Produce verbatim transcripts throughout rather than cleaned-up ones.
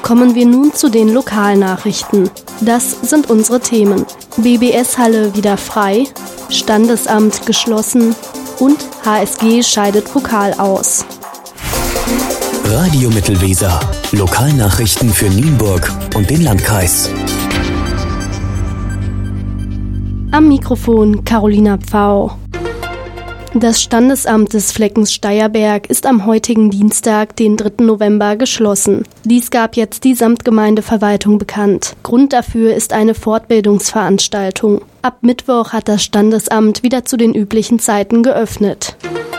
Kommen wir nun zu den Lokalnachrichten. Das sind unsere Themen. B B S-Halle wieder frei, Standesamt geschlossen und H S G scheidet Pokal aus. Radio Mittelweser. Lokalnachrichten für Nienburg und den Landkreis. Am Mikrofon Carolina Pfau. Das Standesamt des Fleckens Steierberg ist am heutigen Dienstag, den dritten November, geschlossen. Dies gab jetzt die Samtgemeindeverwaltung bekannt. Grund dafür ist eine Fortbildungsveranstaltung. Ab Mittwoch hat das Standesamt wieder zu den üblichen Zeiten geöffnet.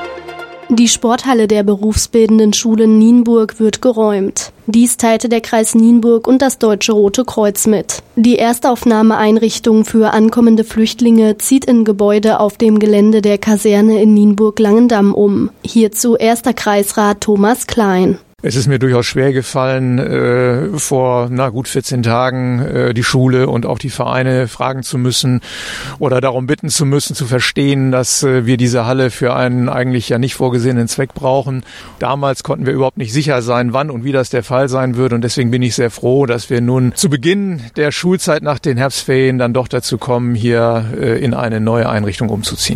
Die Sporthalle der berufsbildenden Schulen Nienburg wird geräumt. Dies teilte der Kreis Nienburg und das Deutsche Rote Kreuz mit. Die Erstaufnahmeeinrichtung für ankommende Flüchtlinge zieht in Gebäude auf dem Gelände der Kaserne in Nienburg-Langendamm um. Hierzu erster Kreisrat Thomas Klein. Es ist mir durchaus schwer gefallen, äh, vor na gut vierzehn Tagen äh, die Schule und auch die Vereine fragen zu müssen oder darum bitten zu müssen, zu verstehen, dass äh, wir diese Halle für einen eigentlich ja nicht vorgesehenen Zweck brauchen. Damals konnten wir überhaupt nicht sicher sein, wann und wie das der Fall sein würde, und deswegen bin ich sehr froh, dass wir nun zu Beginn der Schulzeit nach den Herbstferien dann doch dazu kommen, hier äh, in eine neue Einrichtung umzuziehen.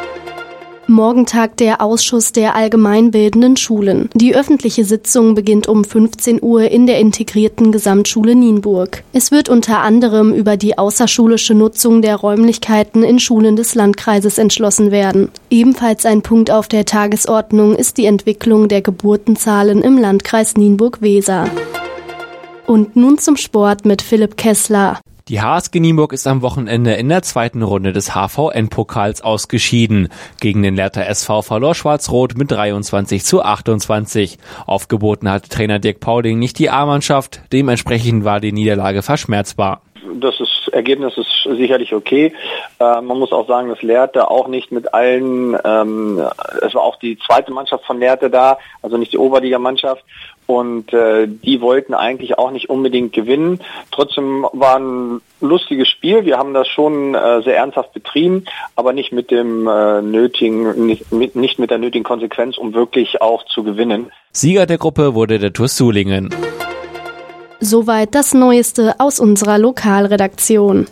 Morgen tagt der Ausschuss der allgemeinbildenden Schulen. Die öffentliche Sitzung beginnt um fünfzehn Uhr in der integrierten Gesamtschule Nienburg. Es wird unter anderem über die außerschulische Nutzung der Räumlichkeiten in Schulen des Landkreises entschlossen werden. Ebenfalls ein Punkt auf der Tagesordnung ist die Entwicklung der Geburtenzahlen im Landkreis Nienburg-Weser. Und nun zum Sport mit Philipp Kessler. Die H S G Nienburg ist am Wochenende in der zweiten Runde des H V N-Pokals ausgeschieden. Gegen den Lehrter S V verlor Schwarz-Rot mit dreiundzwanzig zu achtundzwanzig. Aufgeboten hatte Trainer Dirk Pauling nicht die A-Mannschaft, dementsprechend war die Niederlage verschmerzbar. Das ist, Ergebnis ist sicherlich okay. Äh, man muss auch sagen, dass Lehrte auch nicht mit allen, ähm, es war auch die zweite Mannschaft von Lehrte da, also nicht die Oberligamannschaft. Und äh, die wollten eigentlich auch nicht unbedingt gewinnen. Trotzdem war ein lustiges Spiel. Wir haben das schon äh, sehr ernsthaft betrieben, aber nicht mit dem äh, nötigen, nicht mit, nicht mit der nötigen Konsequenz, um wirklich auch zu gewinnen. Sieger der Gruppe wurde der T U S Sulingen. Soweit das Neueste aus unserer Lokalredaktion.